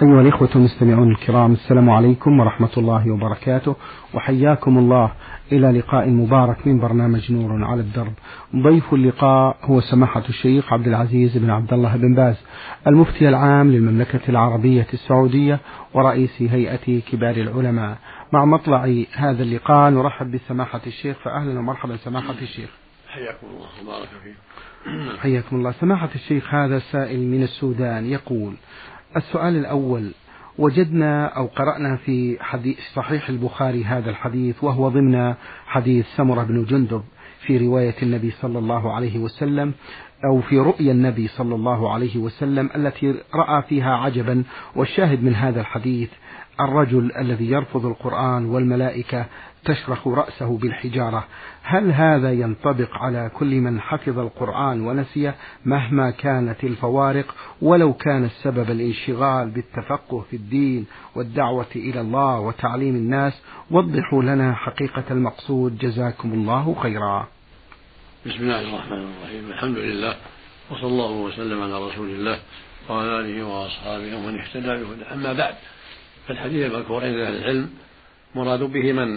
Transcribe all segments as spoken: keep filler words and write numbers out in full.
أيها الإخوة المستمعون الكرام، السلام عليكم ورحمة الله وبركاته، وحياكم الله إلى لقاء مبارك من برنامج نور على الدرب. ضيف اللقاء هو سماحة الشيخ عبد العزيز بن عبد الله بن باز، المفتي العام للمملكة العربية السعودية ورئيس هيئة كبار العلماء. مع مطلع هذا اللقاء نرحب بسماحة الشيخ، فأهلا ومرحبا سماحة الشيخ. حياكم الله وبارك فيكم. حياكم الله. سماحة الشيخ، هذا سائل من السودان يقول: السؤال الأول: وجدنا أو قرأنا في حديث صحيح البخاري هذا الحديث، وهو ضمن حديث سمرة بن جندب في رواية النبي صلى الله عليه وسلم، أو في رؤيا النبي صلى الله عليه وسلم التي رأى فيها عجبا. والشاهد من هذا الحديث الرجل الذي يرفض القرآن والملائكة تشرخ رأسه بالحجارة. هل هذا ينطبق على كل من حفظ القرآن ونسيه مهما كانت الفوارق، ولو كان السبب الانشغال بالتفقه في الدين والدعوة إلى الله وتعليم الناس؟ وضحوا لنا حقيقة المقصود، جزاكم الله خيرا. بسم الله الرحمن الرحيم، الحمد لله، وصلى الله وسلم على رسول الله وعلى آله وأصحابه ومن اهتدى بهداه. أما بعد، فالحديث المذكور عند أهل العلم مراد به من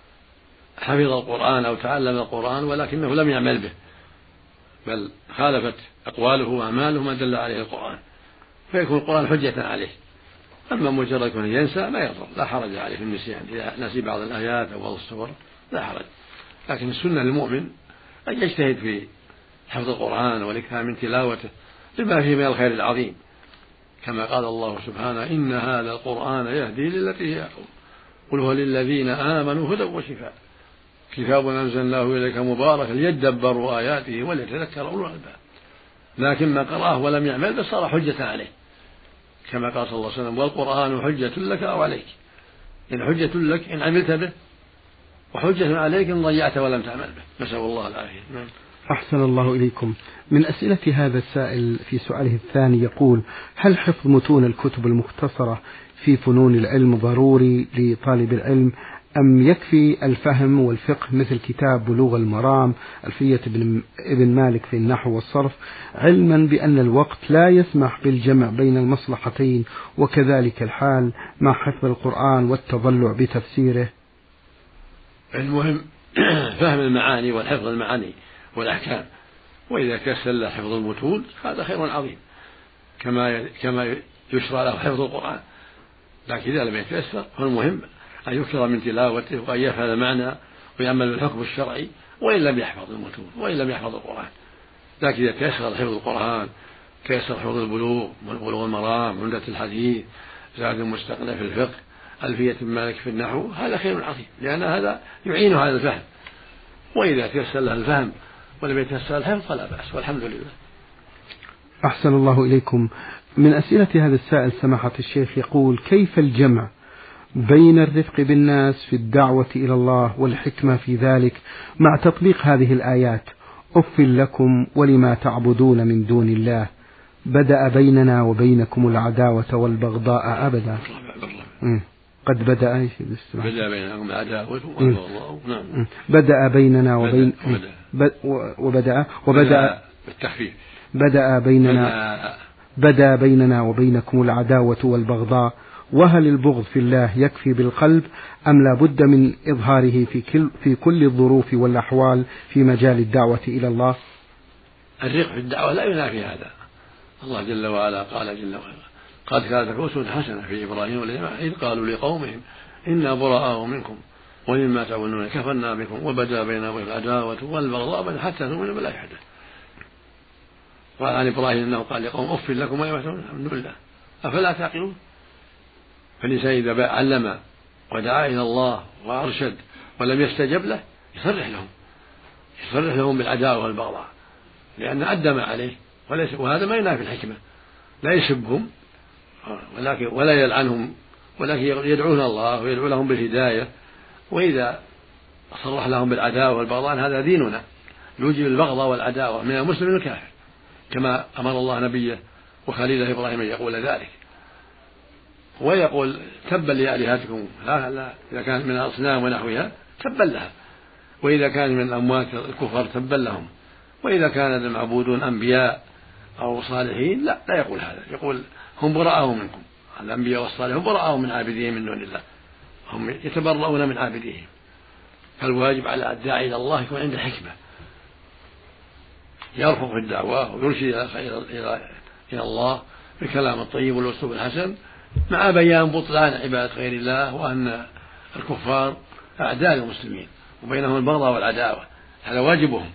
حفظ القرآن أو تعلم القرآن ولكنه لم يعمل به، بل خالفت أقواله وأعماله ما دل عليه القرآن، فيكون القرآن حجة عليه. أما مجرد كونه ينسى ما يضر، لا حرج عليه في النسيان، إذا نسي بعض الآيات أو بعض السور لا حرج. لكن السنة للمؤمن أن يجتهد في حفظ القرآن والإكثار من تلاوته لما فيه من الخير العظيم، كما قال الله سبحانه: إن هذا القرآن يهدي للتي هي أقوم قل هو للذين آمنوا هدى وشفاء كتاب أنزلناه إليك مبارك ليدبروا آياته وليتذكر أولو الألباب. لكن ما قرأه ولم يعمل به صار حجة عليه، كما قال صلى الله عليه وسلم: والقرآن حجة لك أو عليك. إن حجة لك إن عملت به، وحجة عليك إن ضيعت ولم تعمل به. نسأل الله العافية. أحسن الله إليكم. من أسئلة هذا السائل في سؤاله الثاني يقول: هل حفظ متون الكتب المختصرة في فنون العلم ضروري لطالب العلم، أم يكفي الفهم والفقه مثل كتاب بلوغ المرام، ألفية ابن مالك في النحو والصرف، علما بأن الوقت لا يسمح بالجمع بين المصلحتين، وكذلك الحال مع حفظ القرآن والتضلع بتفسيره؟ المهم فهم المعاني والحفظ المعاني والأحكام، وإذا تيسر له حفظ المتون هذا خير عظيم، كما كما يشرع له حفظ القرآن. لكن إذا لم يتيسر فالمهم أن يكثر من تلاوته وأن يفهم المعنى ويعمل بالحكم الشرعي، وإن لم يحفظ المتون وإن لم يحفظ القرآن. لكن إذا تيسر حفظ القرآن، تيسر حفظ البلوغ، بلوغ المرام، عمدة الحديث، زاد المستقنع في الفقه، ألفية ابن مالك في النحو، هذا خير عظيم، لأن هذا يعين على الفهم. وإذا تيسر له الفهم ولم يتيسر الحفظ فلا بأس، والحمد لله. أحسن الله إليكم. من أسئلة هذا السائل سماحة الشيخ يقول: كيف الجمع بين الرفق بالناس في الدعوة إلى الله والحكمة في ذلك مع تطبيق هذه الآيات: أف لكم ولما تعبدون من دون الله بدأ بيننا وبينكم العداوة والبغضاء أبدا. قد بدأ بدأ بينكم العداوة والبغضاء. نعم. بدأ بيننا وبين وبدأ وبدأ بالتخفيف. بدأ بيننا بدأ بيننا وبينكم العداوة والبغضاء. وهل البغض في الله يكفي بالقلب، أم لا بد من إظهاره في كل, في كل الظروف والأحوال في مجال الدعوة إلى الله؟ الرق في الدعوة لا ينافي هذا. الله جل وعلا قال جل وعلا: قد كانت أسوة حسنة في إبراهيم والجماعة إذ قالوا لقومهم إنا براء منكم ومما تعبدون كفرنا بكم وبدا بيننا العداوة والبغضاء حتى تؤمنوا بالله وحده. وعن إبراهيم أنه قال لقوم: أف لكم ولما تعبدون من دون الله أفلا تعقلون. فالإنسان إذا علم ودعا إلى الله وأرشد ولم يستجب له يصرح لهم يصرح لهم بالعداوة والبغضاء، لأن أدى ما عليه، وهذا ما ينافي الحكمة. لا يسبهم ولكن ولا يلعنهم، ولكن يدعون الله ويدعو لهم بالهداية. وإذا صرح لهم بالعداوة والبغضاء هذا ديننا يوجب البغضاء والعداوة من المسلم الكافر، كما أمر الله نبيه وخليله إبراهيم أن يقول ذلك، ويقول: تبا لآلهتكم، لا لا إذا كانت من الأصنام ونحوها تبا لها، وإذا كان من الأموات الكفر تبا لهم، وإذا كان المعبودون أنبياء أو صالحين لا لا يقول هذا، يقول: هم براء منكم الأنبياء والصالحون براءوا من عابديهم من دون الله، هم يتبرؤون من عابديهم. فالواجب على الداعي إلى الله يكون عنده حكمة، يرفض في الدعوة ويرشد إلى الله بالكلام الطيب والأسلوب الحسن، مع بيان بطلان عبادة غير الله، وأن الكفار أعداء المسلمين وبينهم البغضاء والعداوة، هذا واجبهم.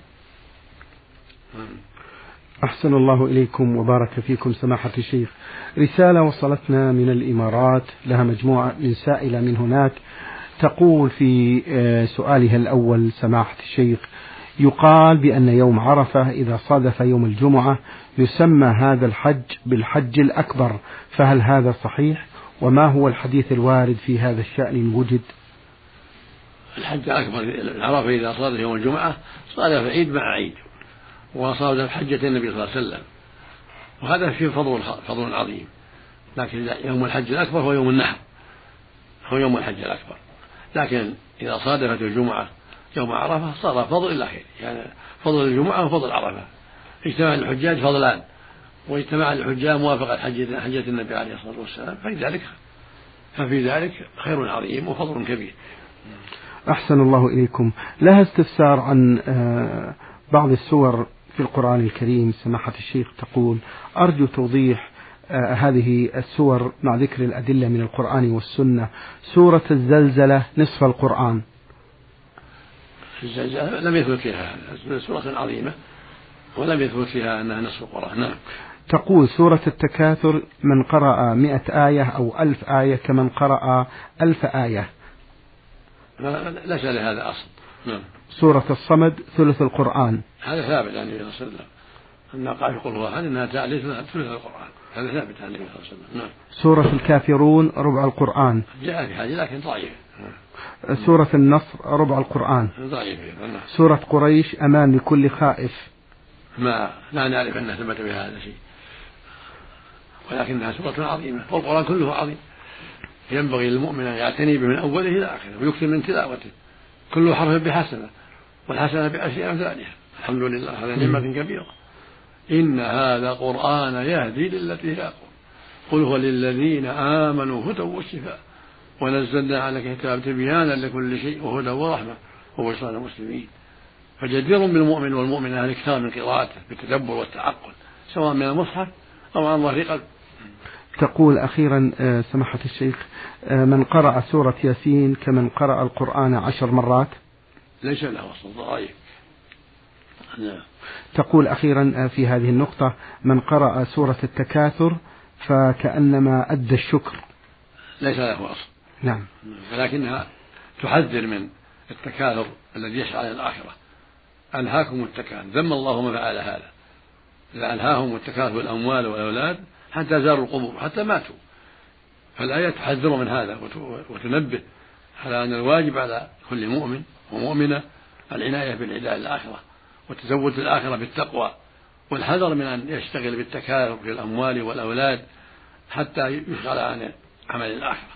أحسن الله إليكم وبارك فيكم سماحة الشيخ. رسالة وصلتنا من الإمارات لها مجموعة من سائلة من هناك، تقول في سؤالها الأول: سماحة الشيخ، يقال بأن يوم عرفة إذا صادف يوم الجمعة يسمى هذا الحج بالحج الأكبر، فهل هذا صحيح؟ وما هو الحديث الوارد في هذا الشأن إن وجد؟ الحج الأكبر عرفة إذا صادف يوم الجمعة صادف عيد مع عيد، وصادف حجة النبي صلى الله عليه وسلم، وهذا فيه فضل فضل عظيم. لكن يوم الحج الأكبر هو يوم النحر، هو يوم الحج الأكبر. لكن إذا صادفت الجمعة يوم عرفة صار فضل إلى خير، يعني فضل الجمعة وفضل عرفة. اجتماع الحجاج فضلان، واجتماع الحجاج موافقة حجة النبي عليه الصلاة والسلام، ففي ذلك ففي ذلك خير عظيم وفضل كبير. أحسن الله إليكم. لها استفسار عن بعض السور في القرآن الكريم سماحة الشيخ، تقول: أرجو توضيح هذه السور مع ذكر الأدلة من القرآن والسنة. سورة الزلزلة نصف القرآن. الزلزلة لم يثبت فيها، سورة عظيمة ولم يثبت فيها أنها نصف القرآن. نعم. تقول: سورة التكاثر من قرأ مئة آية أو ألف آية كمن قرأ ألف آية. ليس لهذا أصل. نعم. سورة الصمد ثلث القرآن. هذا ثابت عن النبي صلى الله عليه وسلم، أنها قال يقول هو أحد أنها تعليل ثلث القرآن، هذا ثابت عن النبي صلى الله عليه وسلم. نعم. سورة الكافرون ربع القرآن. جاء في هذه لكن ضعيف. سورة النصر ربع القرآن. ضعيف. سورة قريش أمان لكل خائف. ما لا نعرف أنها ثبت بها هذا شيء، ولكنها سورة عظيمة، والقرآن كله عظيم، ينبغي للمؤمن أن يعتني به من أوله إلى آخره ويكثر من تلاوته، كل حرف بحسنة والحسنة بعشر أمثالها. الحمد لله، هذا نعمة كبيرة. إن هذا قرآن يهدي للتي هي أقوم، قل هو للذين آمنوا هدى وشفاء، ونزلنا على كتاب تبيانا لكل شيء وهدى ورحمة وبشرى للمسلمين. فجدير بالمؤمن والمؤمنة أن يكثر من قراءته بالتدبر والتعقل، سواء من المصحف أو عن ظهر قلب. تقول أخيرا سماحة الشيخ: من قرأ سورة ياسين كمن قرأ القرآن عشر مرات. ليس له أصل، ضعيف. تقول أخيرا في هذه النقطة: من قرأ سورة التكاثر فكأنما أدى الشكر. ليس له أصل. نعم. ولكنها تحذر من التكاثر الذي يشعر على الآخرة. ألهاكم التكاثر، ذم الله من فعل هذا، ألهاهم التكاثر بالأموال والأولاد حتى زاروا القبور حتى ماتوا. فالآية تحذر من هذا وتنبه على أن الواجب على كل مؤمن ومؤمنة العناية بالعداء الآخرة وتزود الآخرة بالتقوى، والحذر من أن يشتغل بالتكاثر في الأموال والأولاد حتى يشغل عن عمل الآخرة.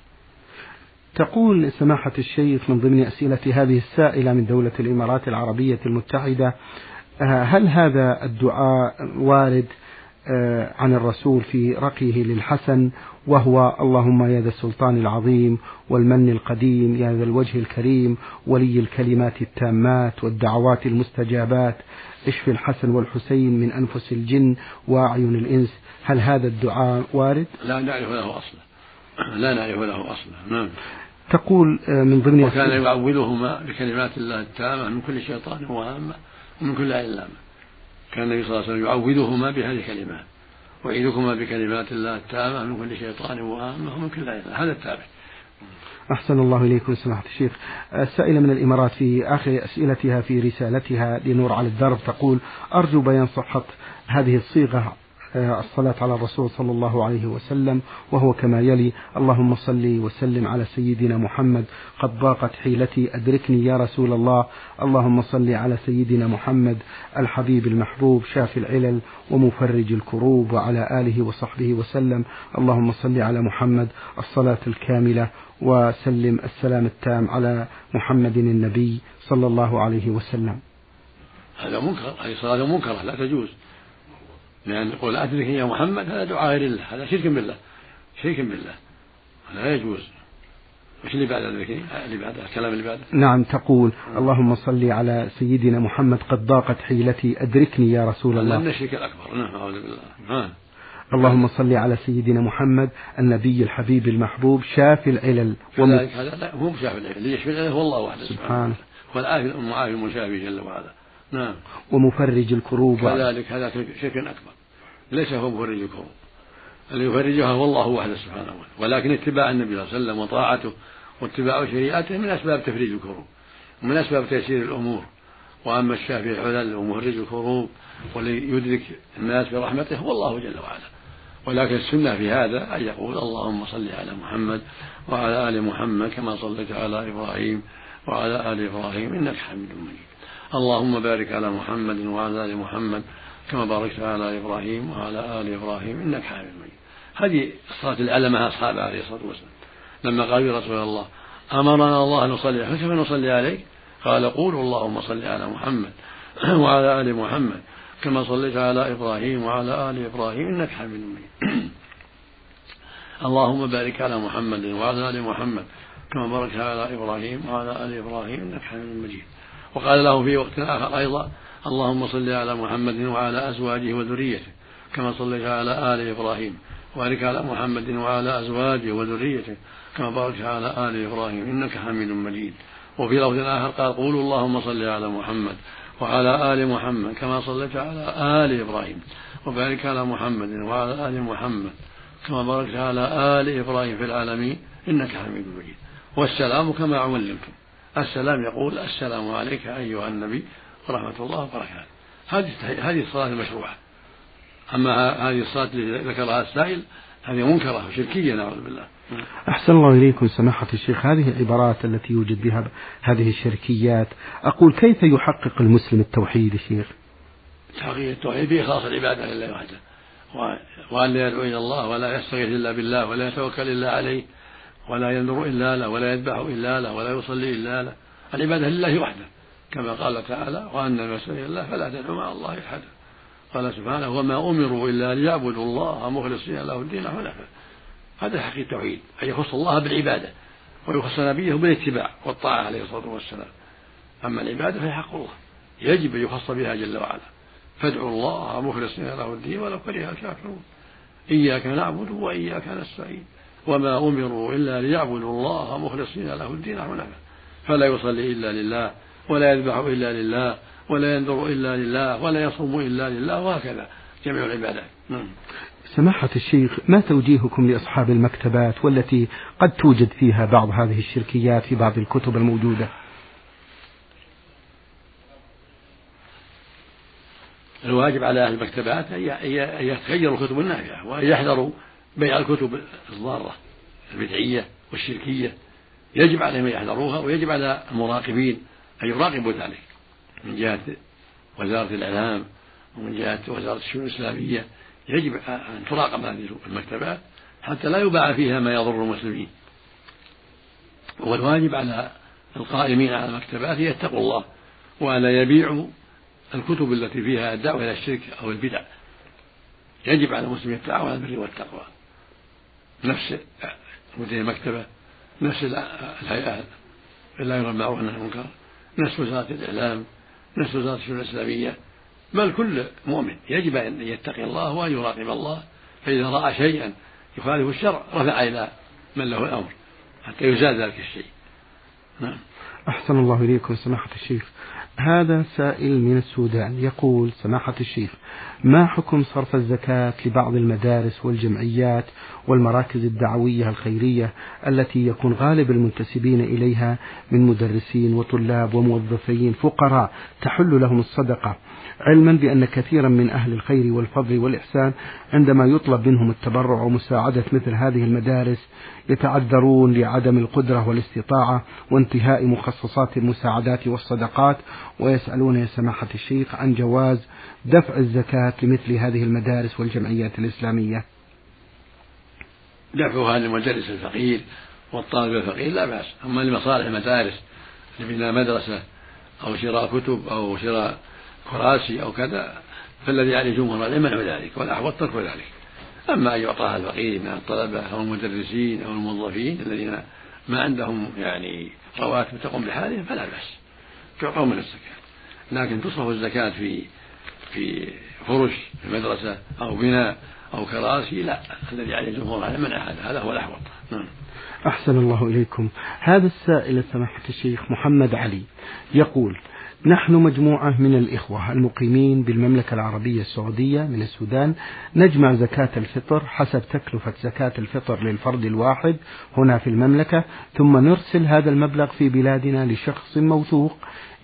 تقول سماحة الشيخ من ضمن أسئلة هذه السائلة من دولة الإمارات العربية المتحدة: هل هذا الدعاء وارد عن الرسول في رقيه للحسن، وهو: اللهم يا ذا السلطان العظيم والمن القديم يا ذا الوجه الكريم ولي الكلمات التامات والدعوات المستجابات اشف الحسن والحسين من أنفس الجن وأعين الإنس، هل هذا الدعاء وارد؟ لا نعرف له أصلا، لا نعرف له أصلا. نعم. تقول من ضمن وكان يعوذهما بكلمات الله التامة من كل شيطان وهامة ومن كل عين لامة. كان النبي صلى الله عليه وسلم يعوذهما بهذه الكلمات: وأعيذكما بكلمات الله التامة من كل شيطان وهامة ومن كل عين لامة. هذا التابع. أحسن الله إليكم سماحة الشيخ. السائلة من الإمارات في آخر أسئلتها في رسالتها لنور على الدرب تقول: أرجو بيان صحة هذه الصيغة الصلاة على الرسول صلى الله عليه وسلم، وهو كما يلي: اللهم صل وسلم على سيدنا محمد قد ضاقت حيلتي أدركني يا رسول الله، اللهم صل على سيدنا محمد الحبيب المحبوب شافي العلل ومفرج الكروب وعلى آله وصحبه وسلم، اللهم صل على محمد الصلاة الكاملة وسلم السلام التام على محمد النبي صلى الله عليه وسلم. هذا منكر، هذه صلاة منكرة لا تجوز، لأن يقول أدركني يا محمد هذا دعاء غير الله، هذا شرك بالله. شرك بالله، لا يجوز. وش اللي بعد الذكر؟ اللي بعد الكلام اللي بعد؟ نعم. تقول: اللهم صل على سيدنا محمد قد ضاقت حيلتي أدركني يا رسول الله. هذا الشرك الأكبر. نعم أعوذ بالله. ها. اللهم صل على سيدنا محمد النبي الحبيب المحبوب شافي العلل. وم... هذا لا هو شافي العلل، اللي يشفي العلل هو الله وحده سبحانه، والعافي المعافي المشافي جل وعلا. نعم. ومفرج الكروب. كذلك هذا شرك أكبر، ليس هو مفرج الكروب، اللي يفرجها هو الله وحده سبحانه وتعالى، ولكن اتباع النبي صلى الله عليه وسلم وطاعته واتباع شريعته من أسباب تفريج الكروب ومن أسباب تيسير الأمور. وأما الشافي الحلل ومفرج الكروب وليدرك الناس برحمته هو الله جل وعلا. ولكن السنة في هذا أن يقول: اللهم صل على محمد وعلى آل محمد كما صليت على إبراهيم وعلى آل إبراهيم إنك حميد مجيد. اللهم بارك على محمد وعلى آل محمد كما باركت على إبراهيم وعلى آل إبراهيم إنك حميد مجيد. هذه الصلاة العلمة أصحاب عليه الصلاة والسلام لما قالوا: يا رسول الله أمرنا الله أن نصلي عليك، فكيف نصلي عليك؟ قال: قولوا اللهم صل على محمد وعلى آل محمد كما صليت على إبراهيم وعلى آل إبراهيم إنك حميد مجيد. اللهم بارك على محمد وعلى آل محمد كما باركت على إبراهيم وعلى آل إبراهيم إنك حميد مجيد. وقال له في وقت آخر أيضا: اللهم صل على محمد وعلى أزواجه وذريته كما صليت على آل إبراهيم وبارك على محمد وعلى أزواجه وذريته كما باركت على آل إبراهيم إنك حميد مجيد. وفي لفظ آخر قال: قولوا اللهم صل على محمد وعلى آل محمد كما صليت على آل إبراهيم وبارك على محمد وعلى آل محمد كما باركت على آل إبراهيم في العالمين إنك حميد مجيد. والسلام كما علمتم، السلام يقول: السلام عليك أيها النبي ورحمة الله وبركاته. هذه هذه الصلاة المشروعة. أما هذه الصلاة التي ذكرها السائل هذه منكرة وشركية نعوذ بالله. أحسن الله إليكم سماحة الشيخ. هذه العبارات التي يوجد بها هذه الشركيات، أقول كيف يحقق المسلم التوحيد يا شيخ؟ تحقيق التوحيد في إخلاص العبادة لله وحده، وأن لا يدعو إلى الله ولا يستغيث إلا بالله ولا يتوكل إلا عليه ولا ينظر إلا له ولا يذبح إلا له ولا يصلي إلا له. العبادة لله وحده كما قال تعالى: وأن المساجد لله فلا تدعوا مع الله أحدا. قال سبحانه: وما أمروا إلا ليعبدوا الله مخلصين له الدين حنفاء. هذا حقيقة التوحيد، أن يخص الله بالعبادة ويخص نبيه بالاتباع والطاعة عليه الصلاة والسلام. أما العبادة فهي حق الله يجب أن يخص بها جل وعلا. فادعوا الله مخلصين له الدين ولو كره الكافرون. إياك نعبد وإياك نستعين وما أمروا إلا ليعبدوا الله مخلصين له الدين حنفاء. فلا يصلي إلا لله ولا يذبح إلا لله ولا ينذر إلا لله ولا يصوم إلا لله، وهكذا جميع العبادات. سماحة الشيخ، ما توجيهكم لأصحاب المكتبات والتي قد توجد فيها بعض هذه الشركيات في بعض الكتب الموجودة؟ الواجب على أهل المكتبات أن يتخيروا الكتب النافعة وأن يحذروا بيع الكتب الضارة البدعية والشركية. يجب عليهم أن يحذروها، ويجب على المراقبين أن يراقبوا ذلك من جهة وزارة الإعلام ومن جهة وزارة الشؤون الإسلامية. يجب أن تراقب هذه المكتبات حتى لا يباع فيها ما يضر المسلمين. والواجب على القائمين على المكتبات يتقوا الله ولا يبيعوا الكتب التي فيها الدعوة إلى الشرك أو البدع. يجب على المسلم يتعاون على البر والتقوى، نفس مدير المكتبة، نفس الهيئة لا يرى بالمعروف والنهي عن المنكر، نفس وزارة الإعلام، نفس وزارة الشؤون الإسلامية، بل كل مؤمن يجب أن يتقي الله وأن يراقب الله، فإذا رأى شيئا يخالف الشرع رفع إلى من له الأمر حتى يزال ذلك الشيء. نعم. أحسن الله إليكم سماحة الشيخ. هذا سائل من السودان يقول: سماحة الشيخ، ما حكم صرف الزكاة لبعض المدارس والجمعيات والمراكز الدعوية الخيرية التي يكون غالب المنتسبين إليها من مدرسين وطلاب وموظفين فقراء تحل لهم الصدقة، علما بأن كثيرا من أهل الخير والفضل والإحسان عندما يطلب منهم التبرع ومساعدة مثل هذه المدارس يتعذرون لعدم القدرة والاستطاعة وانتهاء مخصصات المساعدات والصدقات، ويسألون يا سماحة الشيخ عن جواز دفع الزكاة لمثل هذه المدارس والجمعيات الإسلامية؟ دفعها للمدرس الفقير والطالب الفقير لا بأس، أما لمصالح المدارس لبناء مدرسة أو شراء كتب أو شراء كراسي أو كذا فالذي عليه جمهور العلم منع ذلك والأحوط ترك ذلك. أما أن يعطاها الفقير من الطلبة أو المدرسين أو الموظفين الذين ما عندهم يعني رواتب تقوم بحالهم فلا بأس تعطوا من الزكاة، لكن تصرف الزكاة في في فرش في المدرسة أو بناء أو كراسي لا، الذي عليه الجمهور على منع هذا، هذا هو الأحوط. نعم. أحسن الله إليكم. هذا السائل سماحة الشيخ محمد علي يقول: نحن مجموعة من الإخوة المقيمين بالمملكة العربية السعودية من السودان نجمع زكاة الفطر حسب تكلفة زكاة الفطر للفرد الواحد هنا في المملكة، ثم نرسل هذا المبلغ في بلادنا لشخص موثوق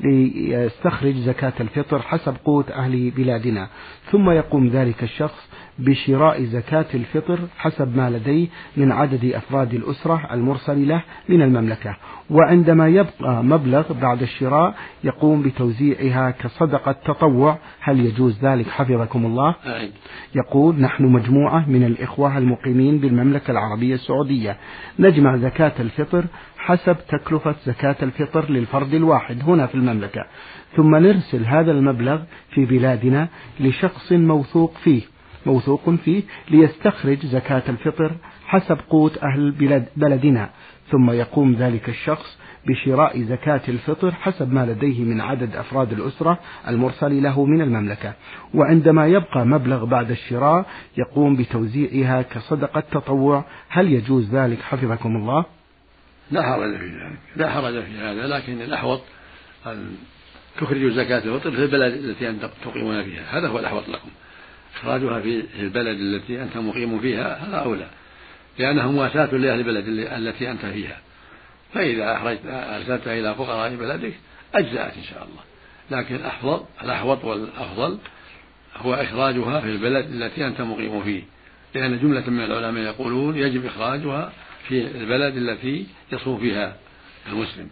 ليستخرج زكاة الفطر حسب قوت أهل بلادنا، ثم يقوم ذلك الشخص بشراء زكاة الفطر حسب ما لديه من عدد أفراد الأسرة المرسل له من المملكة، وعندما يبقى مبلغ بعد الشراء يقوم بتوزيعها كصدقة تطوع، هل يجوز ذلك حفظكم الله؟ يقول: نحن مجموعة من الإخوة المقيمين بالمملكة العربية السعودية نجمع زكاة الفطر حسب تكلفة زكاة الفطر للفرد الواحد هنا في المملكة، ثم نرسل هذا المبلغ في بلادنا لشخص موثوق فيه موثوق فيه ليستخرج زكاة الفطر حسب قوت أهل بلد بلدنا، ثم يقوم ذلك الشخص بشراء زكاة الفطر حسب ما لديه من عدد أفراد الأسرة المرسل له من المملكة، وعندما يبقى مبلغ بعد الشراء يقوم بتوزيعها كصدقة تطوع، هل يجوز ذلك حفظكم الله؟ لا حرج في ذلك، لا حرج في هذا، لكن الأحوط أن تخرجوا زكاة الفطر في البلد التي أنتم تقيمون فيها، هذا هو الأحوط لكم. إخراجها في البلد التي أنت مقيم فيها هذا أولى، لأنها مواساة لأهل البلد التي أنت فيها، فإذا أخرجت أرسلتها إلى فقراء بلدك أجزأت إن شاء الله، لكن الأحوط الأحوط والأفضل هو إخراجها في البلد التي أنت مقيم فيه، لأن جملة من العلماء يقولون يجب إخراجها في البلد التي يصوم فيها المسلم،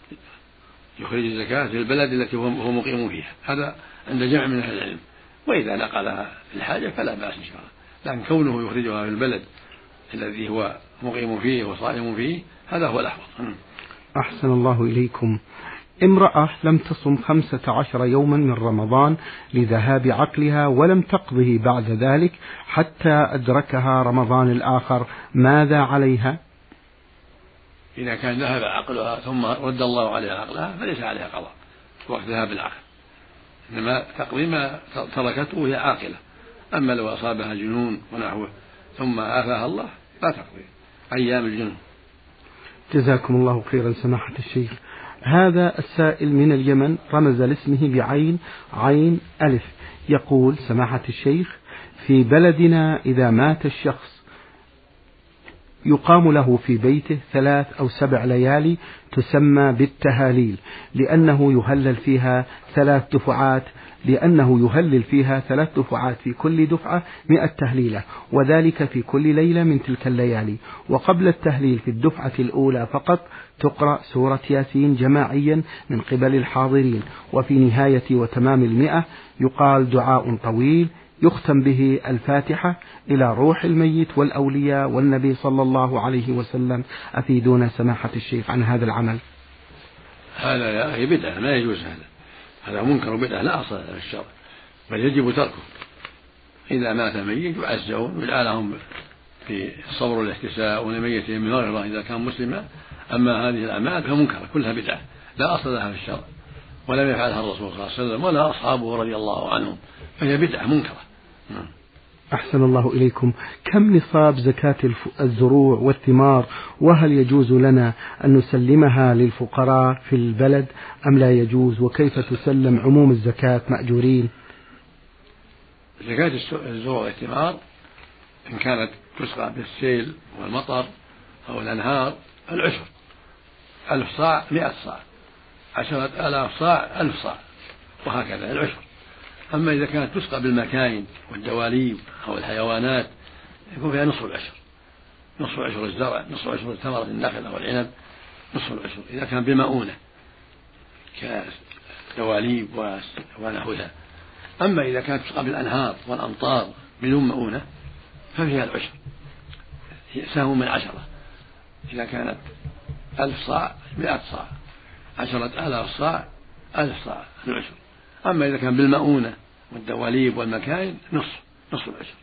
يخرج الزكاة في البلد التي هو مقيم فيها، هذا عند جمع من أهل العلم، وإذا نقلها في الحاجة فلا بأس إن شاء الله، لكن كونه يخرجها في البلد الذي هو مقيم فيه وصائم فيه هذا هو الأحوط. أحسن الله إليكم. امرأة لم تصم خمسة عشر يوما من رمضان لذهاب عقلها ولم تقضه بعد ذلك حتى أدركها رمضان الآخر، ماذا عليها؟ إذا كان ذهب عقلها ثم رد الله عليها عقلها فليس عليها قضاء وقت ذهاب العقل، إنما تقضي ما تركته وهي عاقلة، أما لو أصابها جنون ونحوه ثم عافاها الله لا تقضي أيام الجنون. جزاكم الله خيرا سماحة الشيخ. هذا السائل من اليمن رمز لاسمه بعين عين ألف يقول: سماحة الشيخ، في بلدنا إذا مات الشخص يقام له في بيته ثلاث أو سبع ليالي تسمى بالتهاليل لأنه يهلل فيها ثلاث دفعات لأنه يهلل فيها ثلاث دفعات في كل دفعة مئة تهليلة، وذلك في كل ليلة من تلك الليالي، وقبل التهليل في الدفعة الأولى فقط تقرأ سورة ياسين جماعيا من قبل الحاضرين، وفي نهاية وتمام المئة يقال دعاء طويل يختم به الفاتحة إلى روح الميت والأولياء والنبي صلى الله عليه وسلم. أفيدونا سماحة الشيخ عن هذا العمل. هذا يا أخي بدعة، ما يجوز هذا، هذا منكر بدعة لا أصل له في الشرع، بل يجب تركه. إذا مات ميت يعزون ويدعى لهم في الصبر والاحتساء ولميتهم من غيره إذا كان مسلما، أما هذه الأعمال فمنكرة كلها بدعة لا أصل لها في الشرع، ولم يفعلها الرسول صلى الله عليه وسلم ولا أصحابه رضي الله عنهم، فهي بدعة منكرة. أحسن الله إليكم. كم نصاب زكاة الزروع والثمار، وهل يجوز لنا أن نسلمها للفقراء في البلد أم لا يجوز، وكيف تسلم عموم الزكاة مأجورين؟ زكاة الزروع والثمار إن كانت تسقى بالسيل والمطر أو الأنهار العشر، ألف صاع مئة صاع، عشرة آلاف صاع ألف صاع، وهكذا العشر. أما إذا كانت تسقى بالمكاين والدواليب أو الحيوانات يكون فيها نصف العشر، نصف عشر الزرع، نصف عشر ثمرة النخل أو العنب، نصف العشر إذا كان بمؤونة كدواليب ونحوها. أما إذا كانت تسقى بالأنهار والأمطار بدون مؤونة ففيها العشر، سهم من عشرة، إذا كانت ألف صاع مئة صاع، عشرة آلاف صاع ألف صاع العشر. أما إذا كان بالمؤونة والدواليب والمكاين نصف نصف العشر.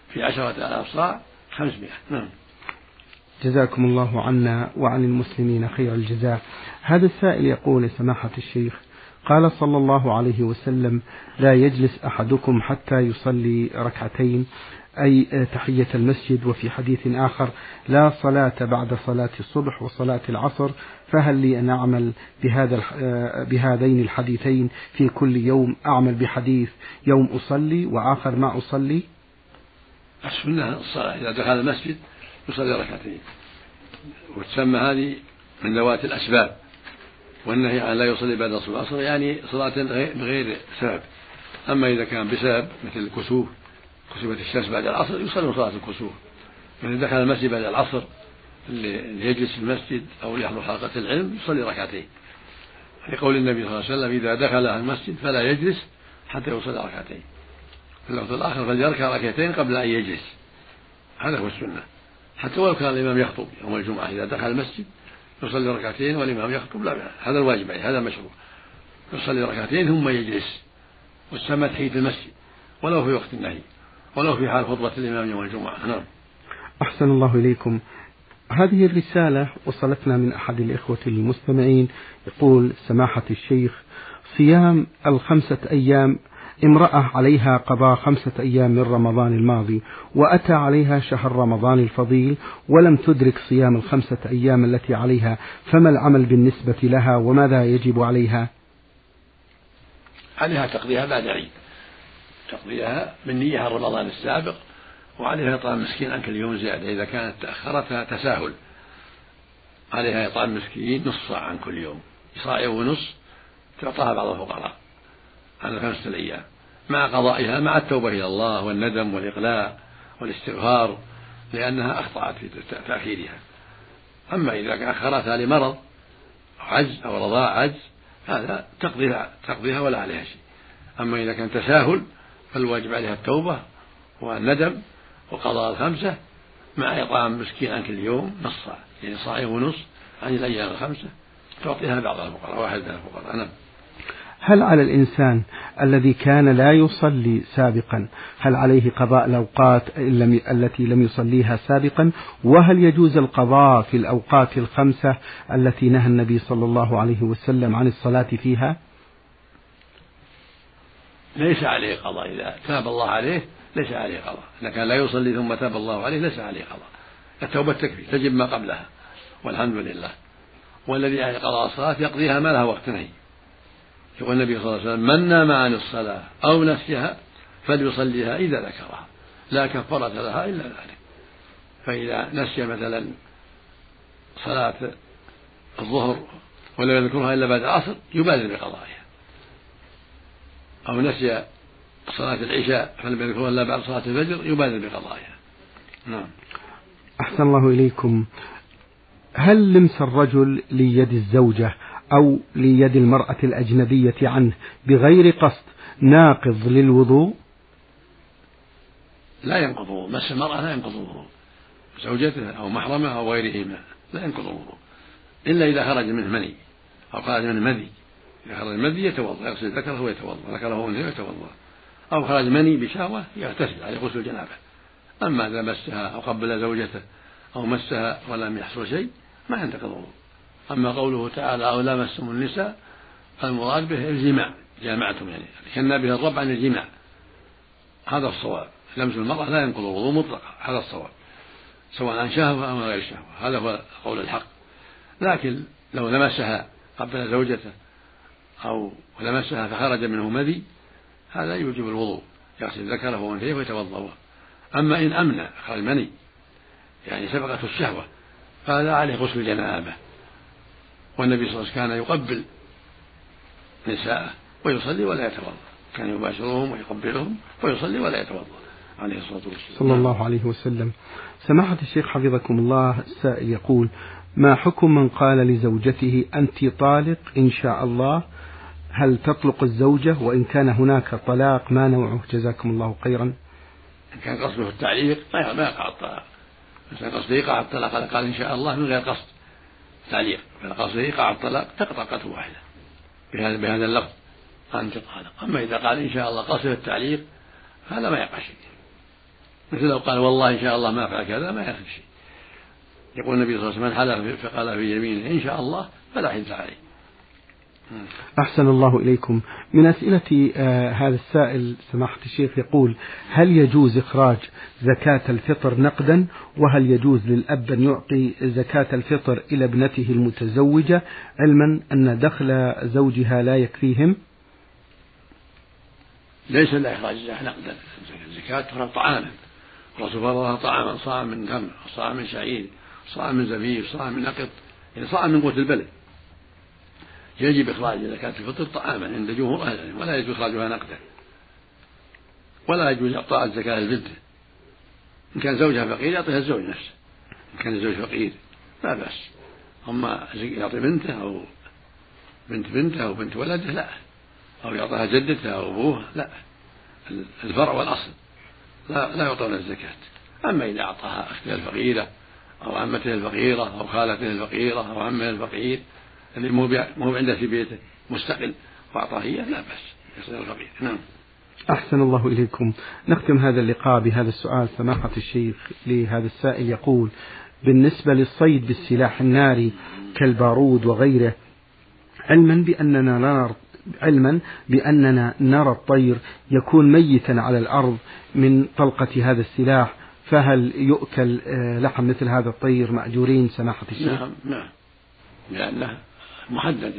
في عشرة آلاف صاع خمسمائة. نعم. جزاكم الله عنا وعن المسلمين خير الجزاء. هذا السائل يقول: سماحة الشيخ، قال صلى الله عليه وسلم: لا يجلس أحدكم حتى يصلي ركعتين، أي تحية المسجد. وفي حديث آخر: لا صلاة بعد صلاة الصبح وصلاة العصر. فهل لي أن أعمل بهذا بهذين الحديثين في كل يوم؟ أعمل بحديث يوم أصلي وآخر ما أصلي؟ السنة الصلاة إذا دخل المسجد يصلي ركعتين، وتسمى هذه من ذوات الأسباب، والنهي عن لا يصلي بعد صلاة العصر يعني صلاة بغير سبب. أما إذا كان بسبب مثل الكسوف، كسوفة الشمس بعد العصر، يصلي صلاة الكسوف. من دخل المسجد بعد العصر اللي يجلس في المسجد أو يحضر حلقة العلم يصلي ركعتين، لقول النبي صلى الله عليه وسلم: إذا دخل المسجد فلا يجلس حتى يصلي ركعتين. في اللفظ الآخر: فليركع ركعتين قبل أن يجلس. هذا هو السنة، حتى ولو كان الإمام يخطب يوم الجمعة إذا دخل المسجد يصلي ركعتين والإمام يخطب، لا بأس، هذا الواجب عليه، هذا مشروع. يصلي ركعتين ثم يجلس، وتسمى تحية المسجد ولو في وقت النهي، ولو في حال خطبة الإمام يوم الجمعة. نعم. أحسن الله إليكم. هذه الرسالة وصلتنا من أحد الإخوة المستمعين، يقول: سماحة الشيخ، صيام الخمسة أيام، امرأة عليها قضاء خمسة أيام من رمضان الماضي، وأتى عليها شهر رمضان الفضيل ولم تدرك صيام الخمسة أيام التي عليها، فما العمل بالنسبة لها وماذا يجب عليها؟ عليها تقضيها بعد عيد، تقضيها بالنية عن رمضان السابق، وعليها إطعام مسكين عن كل يوم زيادة إذا كانت تأخرتها تساهل. عليها إطعام مسكين نص صاع عن كل يوم، صاع ونص تعطاها بعض الفقراء على خمسة الأيام، مع قضائها مع التوبة إلى الله والندم والإقلاع والاستغفار لأنها أخطأت في تأخيرها. أما إذا أخرتها لمرض أو عجز أو رضاع عجز هذا تقضيها, تقضيها ولا عليها شيء. أما إذا كان تساهل فالواجب عليها التوبة والندم وقضاء الخمسة مع إطعام مسكين عن كل يوم نص صاع، يعني صاع ونص عن الأيام الخمسة، تعطيها بعض الفقراء واحد من الفقراء. نعم. هل على الإنسان الذي كان لا يصلي سابقا، هل عليه قضاء الأوقات التي لم يصليها سابقا؟ وهل يجوز القضاء في الأوقات الخمسة التي نهى النبي صلى الله عليه وسلم عن الصلاة فيها؟ ليس عليه قضاء إذا تاب الله عليه، ليس عليه قضاء. إذا كان لا يصلي ثم تاب الله عليه ليس عليه قضاء، التوبة تكفي، تجب ما قبلها والحمد لله. والذي عليه قضاء الصلاة يقضيها ما لها وقت نهي. يقول النبي صلى الله عليه وسلم: من نام عن الصلاة أو نسيها فليصليها إذا ذكرها، لا كفارة لها إلا ذلك. فإذا نسي مثلا صلاة الظهر ولم يذكرها إلا بعد العصر يبادر بقضائها، أو نسي صلاة العشاء فلم يذكرها إلا بعد صلاة الفجر يبادر بقضائها. نعم. أحسن الله إليكم. هل لمس الرجل ليد الزوجة أو ليد المرأة الأجنبية عنه بغير قصد ناقض للوضوء؟ لا ينقض الوضوء، مس المرأة لا ينقض الوضوء، زوجتها أو محرمها أو غيرهما لا ينقض الوضوء، إلا إذا خرج منه مني أو خرج منه مذي. إذا خرج المذي يتوضأ، يغسل ذكره ويتوضأ، ذكره أنثى يتوضأ، أو خرج مني بشهوة يغتسل عليه غسل الجنابة. أما إذا مسها أو قبل زوجته أو مسها ولم يحصل شيء ما ينتقض الوضوء. أما قوله تعالى: أو لامستم النساء، المراد به الجماع، جامعتم، يعني كنا به الرب عن الجماع، هذا الصواب. لمس المرأة لا ينقض الوضوء مطلقا، هذا الصواب، سواء عن شهوة أو غير شهوة، هذا هو قول الحق. لكن لو لمسها قبل زوجته أو لمسها فخرج منه مذي هذا يوجب الوضوء، يغسل ذكره وأنثيه ويتوضأ. أما إن أمنع خرج مني يعني سبقته الشهوة فهذا عليه غسل جنابه. والنبي صلى الله عليه وسلم كان يقبل نساءه ويصلي ولا يتوضأ، كان يباشرهم ويقبلهم ويصلي ولا يتوضأ عليه الصلاة والسلام صلى الله عليه وسلم. سماحة الشيخ حفظكم الله، السائل يقول: ما حكم من قال لزوجته أنت طالق إن شاء الله؟ هل تطلق الزوجة؟ وإن كان هناك طلاق ما نوعه؟ جزاكم الله خيرا. إن كان قصده التعليق ما يقع الطلاق، إن قصده يقع الطلاق قال إن شاء الله من غير قصد تعليق، إذا قصده يقع الطلاق تقطع قطعة واحدة بهذا بهذا اللفظ أنت طالق. أما إذا قال إن شاء الله قصده التعليق هذا ما يقع شيء. مثل لو قال والله إن شاء الله ما أفعل كذا ما يخلف شيء. يقول النبي صلى الله عليه وسلم من حلف فقال في يمينه إن شاء الله فلا حنث عليه. أحسن الله إليكم. من أسئلة آه هذا السائل سماحة الشيخ يقول: هل يجوز إخراج زكاة الفطر نقدا؟ وهل يجوز للأب أن يعطي زكاة الفطر إلى ابنته المتزوجة علما أن دخل زوجها لا يكفيهم؟ ليس لا إخراج الزكاة نقدا، الزكاة تفرض طعاما، الرسول فرضها طعاما، صاع من تمر، صاع من شعير، صاع من زبيب، صاع من نقط، يعني صاع من قوت البلد. يجب إخراج زكاة الفطر طعاما عند جمهور أهل العلم، ولا يجوز إخراجها نقدا، ولا يجوز إعطاء الزكاة لبنته. إن كان زوجها فقير يعطيها الزوج نفسه، إن كان الزوج فقير لا بأس. أما يعطي بنته أو بنت بنته أو بنت ولده لا، أو يعطيها جدته أو أبوه لا، الفرع والأصل لا, لا يعطون الزكاة. أما إذا أعطاها أختها الفقيرة أو عمته الفقيرة أو خالته الفقيرة أو عمه الفقير اللي مو عنده في بيته مستقل وأعطاه هي لا بأس، يصير الفقير. نعم. أحسن الله إليكم. نختم هذا اللقاء بهذا السؤال سماحة الشيخ لهذا السائل يقول: بالنسبة للصيد بالسلاح الناري كالبارود وغيره، علما بأننا نرى علما بأننا نرى الطير يكون ميتا على الأرض من طلقة هذا السلاح، فهل يؤكل لحم مثل هذا الطير مأجورين سماحة الشيخ؟ نعم نعم، لأنه محدد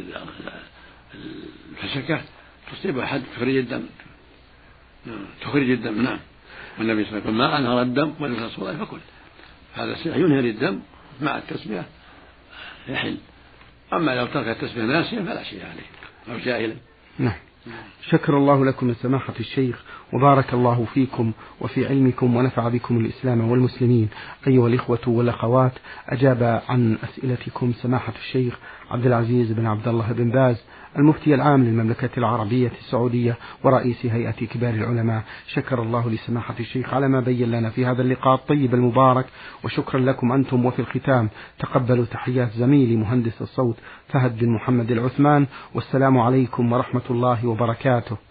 الفشكة تصيب حد تخرج الدم، تخرج الدم. نعم. والنبي صلى الله عليه وسلم ما أنهر الدم ولم يصل فكل، هذا السلاح ينهر الدم مع التسمية يحل. أما لو ترك التسمية ناسيا فلا شيء عليه أو جاهلا. نعم. شكر الله لكم سماحة الشيخ، وبارك الله فيكم وفي علمكم، ونفع بكم الإسلام والمسلمين. أيها الإخوة والأخوات، أجاب عن أسئلتكم سماحة الشيخ عبد العزيز بن عبد الله بن باز، المفتي العام للمملكة العربية السعودية ورئيس هيئة كبار العلماء. شكر الله لسماحة الشيخ على ما بين لنا في هذا اللقاء الطيب المبارك، وشكرا لكم أنتم. وفي الختام تقبلوا تحيات زميلي مهندس الصوت فهد بن محمد العثمان، والسلام عليكم ورحمة الله وبركاته.